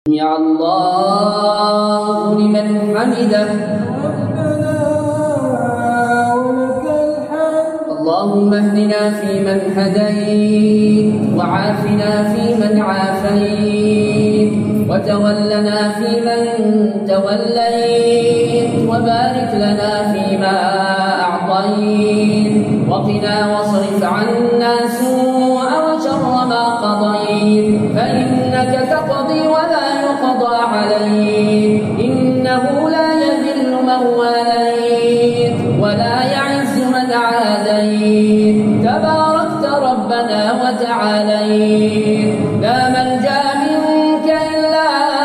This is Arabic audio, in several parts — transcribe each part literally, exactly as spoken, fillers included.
سمع الله لمن حمده اللهم اهدنا فيمن هديت وعافنا فيمن عافيت وتولنا فيمن توليت وبارك لنا فيما أعطيت وقنا واصرف عنا سوء وشر ما قضيت فإنك تقضي ولا يقضى عليك إنه لا يذل من واليت ولا يعز من عاديت تباركت ربنا وتعاليت لا ملجأ منك إلا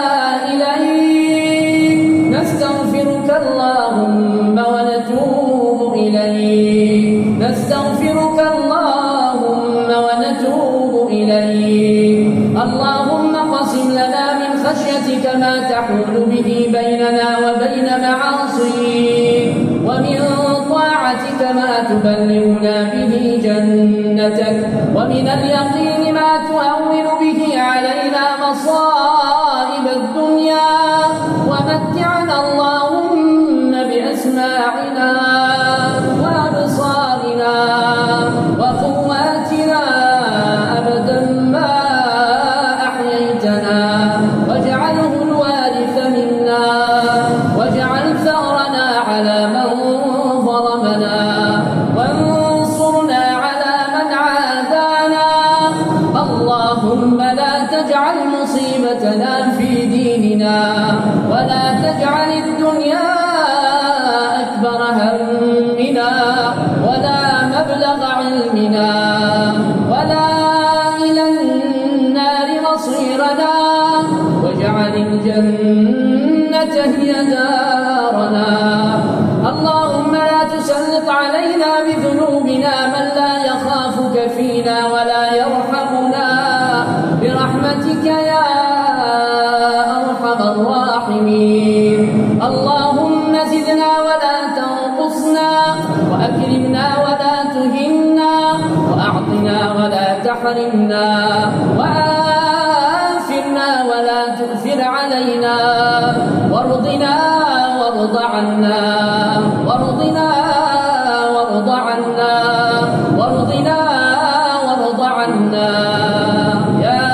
إليك نستغفرك اللهم ونتوب إليك نستغفرك اللهم ونتوب إليك اللهم قسم لنا من خشيتك ما تحول به بيننا وبين معاصيك ومن طاعتك ما تبلغنا به جنتك ومن اليقين ما تهون به علينا مصائب الدنيا ومتعنا اللهم بأسماعنا وأبصارنا وقواتنا أبدا ما أحييتنا واجعله الوارث منا واجعل ثأرنا على من ظلمنا وانصرنا على من عادانا اللهم لا تجعل مصيبتنا في ديننا ولا تجعل الدنيا أكبر همنا ولا مبلغ علمنا ولا إلى النار مصيرنا واجعل الجنة هي دارنا اللهم لا تسلط علينا بذنوبنا من لا يخافك فينا ولا يرحمنا برحمتك يا أرحم الراحمين اللهم زدنا ولا تنقصنا وأكرمنا ولا تهنا وأعطنا ولا تحرمنا وآثرنا ولا تؤثر علينا وارضنا وارض عنا وارضنا وارض عنا وارضنا وارض عنا يا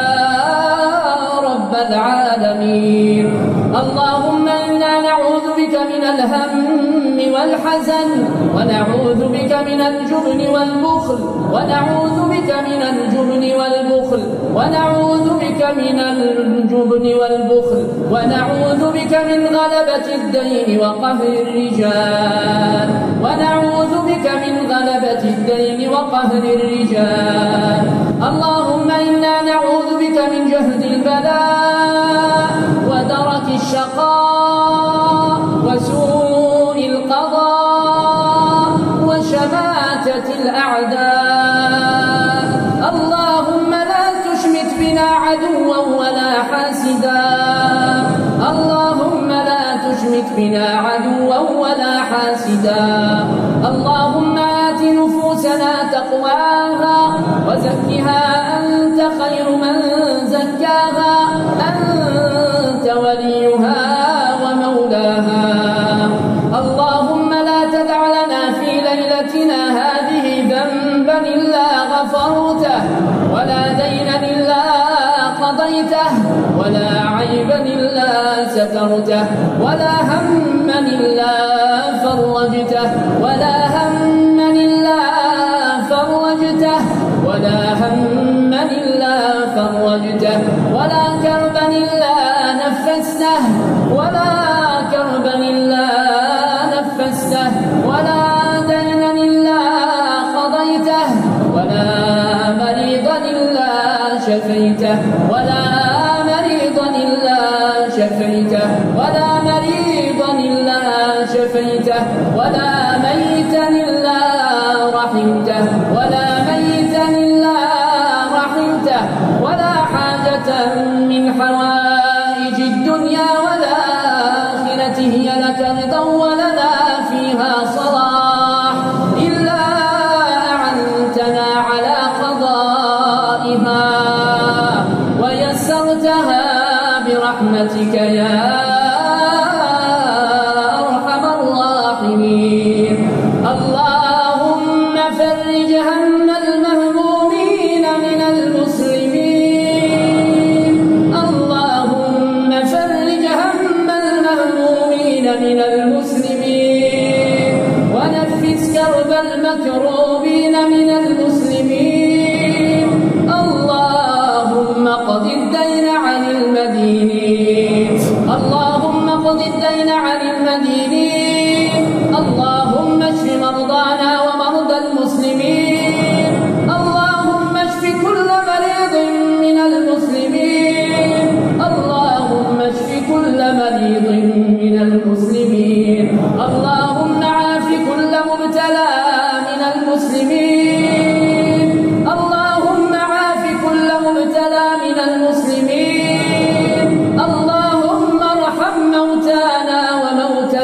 رب العالمين اللهم إنا نعوذ بك من الهم والحزن ونعوذ بك من الجبن والبخل ونعوذ بك من الجبن والبخل ونعوذ بك من الجبن والبخل ونعوذ بك من غلبة الدين وقهر الرجال ونعوذ بك من غلبة الدين وقهر الرجال اللهم إنا نعوذ بك من جهد البلاء ودرك الشقاء وسوء القضاء وشماتة الأعداء اللهم لا تشمت بنا عدوا ولا حاسدا اللهم لا تشمت بنا عدوا ولا حاسدا اللهم آت نفوسنا تقواها وزكها أنت خير من زكاها أنت وليها ومولاها اللهم لا تدع لنا في ليلتنا هذه ذنبا إلا غفرته ولا دينا إلا قضيته ولا عيبا إلا سترته ولا هما إلا فرجته ولا هما إلا فرجته ولا هما إلا فرجته ولا كربا إلا نفسته ولا كربا إلا نفسته ولا دينا إلا قضيته ولا مريضا إلا شفيته ولا مريضا إلا شفيته ولا مريضا إلا شفيته ولا ميتا إلا رحمته ولا ميتا إلا رحمته ولا حاجة من حوائج الدنيا والآخرة هي لك رضا ولنا فيها صلاح إلا أعنتنا على قضائها ويسرتها برحمتك برحمتك يا أرحم الراحمين. اللهم فرج هم المهمومين من المسلمين. اللهم فرج هم المهمومين من المسلمين ونفس كرب المكروبين من المسلمين. اللهم اقض الدين عن المدينين. اللهم اقض الدين عن المدينين. اللهم اشف مرضانا ومرضى المسلمين. اللهم اشف كل مريض من المسلمين. اللهم اشف كل مريض من المسلمين. اللهم عاف كل مبتلى من المسلمين. اللهم عاف كل مبتلى من المسلمين. اللهم ارحم موتانا وموتى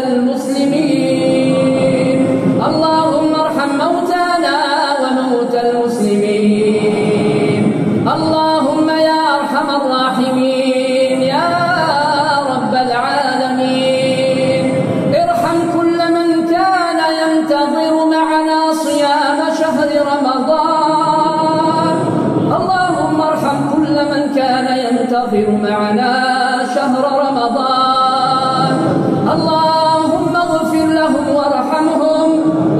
المسلمين. اللهم ارحم موتانا وموتى المسلمين. اللهم يا أرحم الراحمين يا رب العالمين ارحم كل من كان ينتظر معنا صيام شهر رمضان. اللهم ارحم كل من كان ينتظر معنا شهر رمضان. اللهم اغفر لهم وارحمهم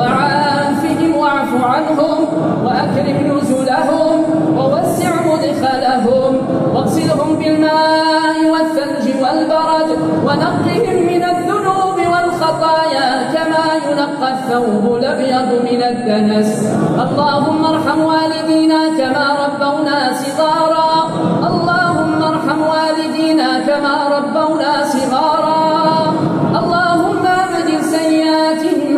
وعافهم واعف عنهم وأكرم نزلهم ووسع مدخلهم واغسلهم بالماء والثلج والبرد ونقهم من الذنوب والخطايا كما ينقى الثوب الأبيض من الدنس. اللهم ارحم والدينا كما ربونا صغارا. اللهم ارحم والدينا كما ربونا صغارا. اللهم أبدل سيئاتهم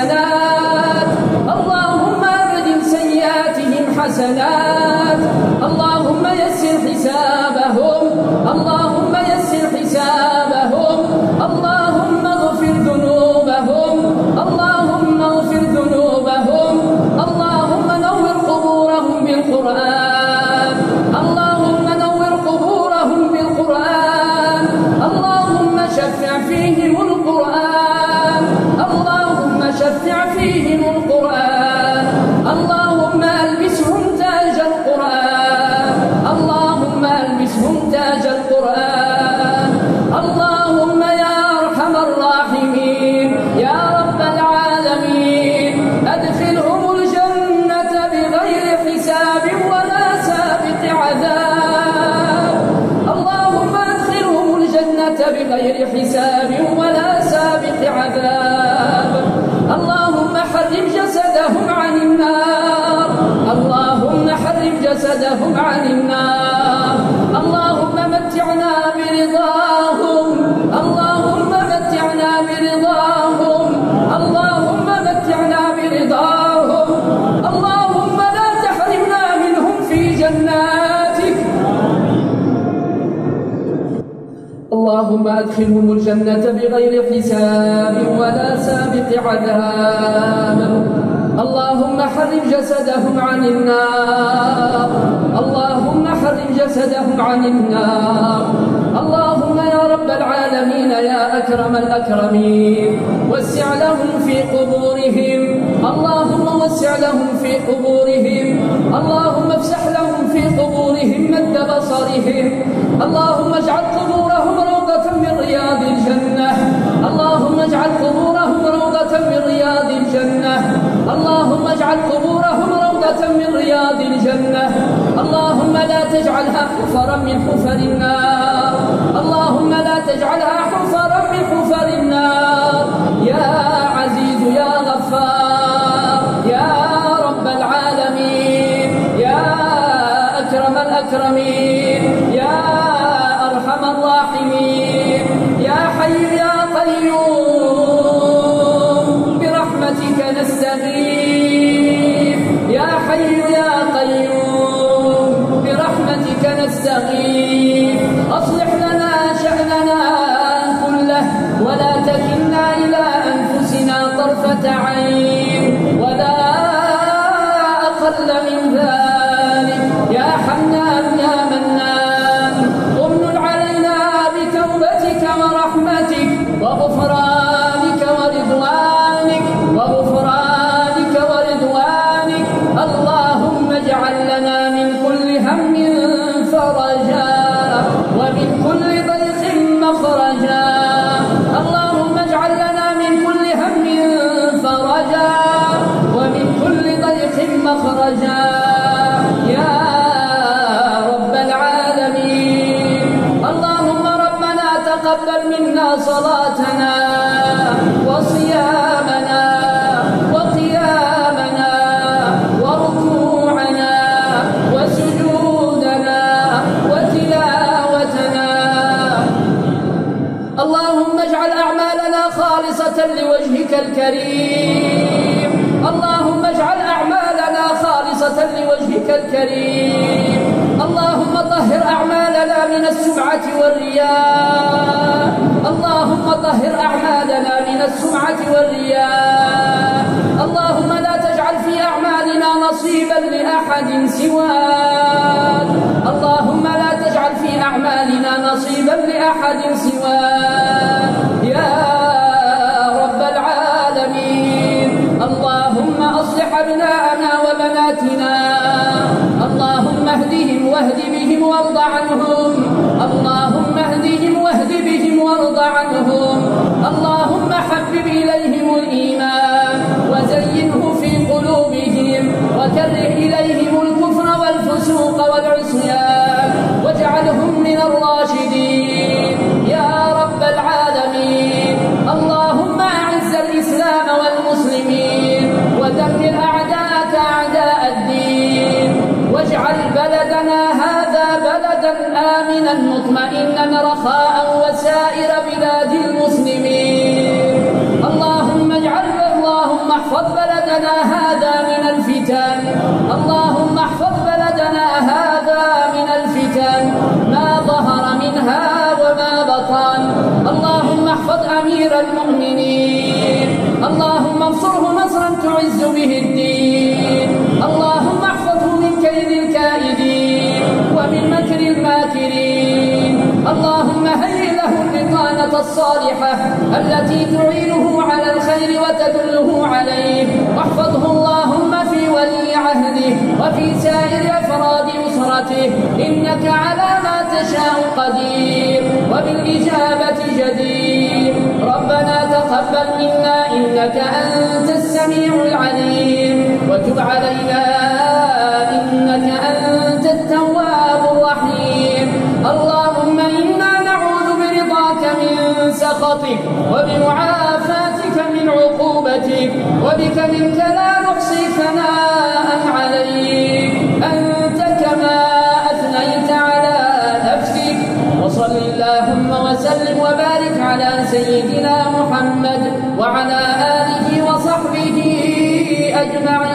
حسنات. اللهم أبدل سيئاتهم حسنات. اللهم يسر حسابهم. اللهم يسر حسابهم. اللهم اغفر ذنوبهم. اللهم اغفر ذنوبهم. اللهم نور قبورهم بالقرآن. اللهم نور قبورهم بالقرآن. اللهم شفع فيهم القرآن. اللهم شفع فيهم القرآن. اللهم ألبسهم تاج القرآن. اللهم ألبسهم تاج القرآن. اللهم يا أرحم الراحمين يا رب العالمين أدخلهم الجنة بغير حساب ولا سابق عذاب. اللهم أدخلهم الجنة بغير حساب ولا سابق عذاب. اللهم حرم جسدهم عن النار. اللهم حرم جسدهم عن النار. اللهم متعنا برضاهم. اللهم متعنا برضاهم. اللهم متعنا برضاهم. اللهم لا تحرمنا منهم في جناتك. اللهم أدخلهم الجنة بغير حساب ولا سابق عذاب. اللهم حرم جسدهم عن النار. اللهم حرم جسدهم عن النار. اللهم يا رب العالمين يا أكرم الأكرمين وسع لهم في قبورهم. اللهم وسع لهم في قبورهم. اللهم افسح لهم في قبورهم مد بصرهم. اللهم اجعل قبورهم روضة من رياض الجنة. اللهم اجعل قبورهم روضة من رياض الجنة. اللهم اجعل قبورهم روضة من رياض الجنة. اللهم لا تجعلها حفرا من حفر النار. اللهم لا تجعلها حفرا من حفر النار. يا عزيز يا غفار يا رب العالمين يا أكرم الأكرمين يا أرحم الراحمين يا حي يا قيوم برحمتك نستغيث. يا حي يا قيوم برحمتك نستغيث. أصلح لنا شأننا كله ولا تكلنا إلى أنفسنا طرفة عين ولا أقل من ذلك. يا حنان يا منان امن علينا بتوبة تقبل منا صلاتنا وصيامنا وقيامنا وركوعنا وسجودنا وتلاوتنا. اللهم اجعل أعمالنا خالصة لوجهك الكريم. اللهم اجعل أعمالنا خالصة لوجهك الكريم. اللهم طهر أعمالنا من السمعة والرياء. اللهم طهر أعمالنا من السمعة والرياء. اللهم لا تجعل في أعمالنا نصيبا لأحد سواك. اللهم لا تجعل في أعمالنا نصيبا لأحد سواك يا رب العالمين. اللهم أصلح أبناءنا وبناتنا. اللهم اهدهم واهد بهم وارض عنهم. اللهم اهدهم واهد بهم وارض عنهم. اللهم حبب إليهم الإيمان وزينه في قلوبهم وكره إليهم الكفر والفسوق والعصيان واجعلهم من الراشدين يا رب العالمين. اللهم أعز الإسلام والمسلمين ودمر أعداءك أعداء الدين واجعل بلدنا هذا بلدا آمنا مطمئنا رخاء وسائر بلاد المسلمين. اللهم اجعل اللهم احفظ بلدنا هذا من الفتن. اللهم احفظ بلدنا هذا من الفتن ما ظهر منها وما بطن. اللهم احفظ أمير المؤمنين. اللهم انصره نصرا تعز به الدين. اللهم احفظه من كيد الكائدين ومن مكر الماكرين. اللهم هيئ له البطانة الصالحة التي تعينه على الخير وتدله عليه. واحفظه اللهم في ولي عهده وفي سائر أفراد أسرته إنك على ما تشاء قدير وبالإجابة جدير. ربنا تقبل منا إنك أنت السميع العليم وتب علينا إنك أنت التواب الرحيم. اللهم إنا نعوذ برضاك من سخطك وبمعافاتك من عقوبتك وبك منك لا نحصي ثناء عليك أنت كما أثنيت على نفسك. وصل اللهم وسلم وبارك على سيدنا محمد وعلى آله وصحبه أجمعين.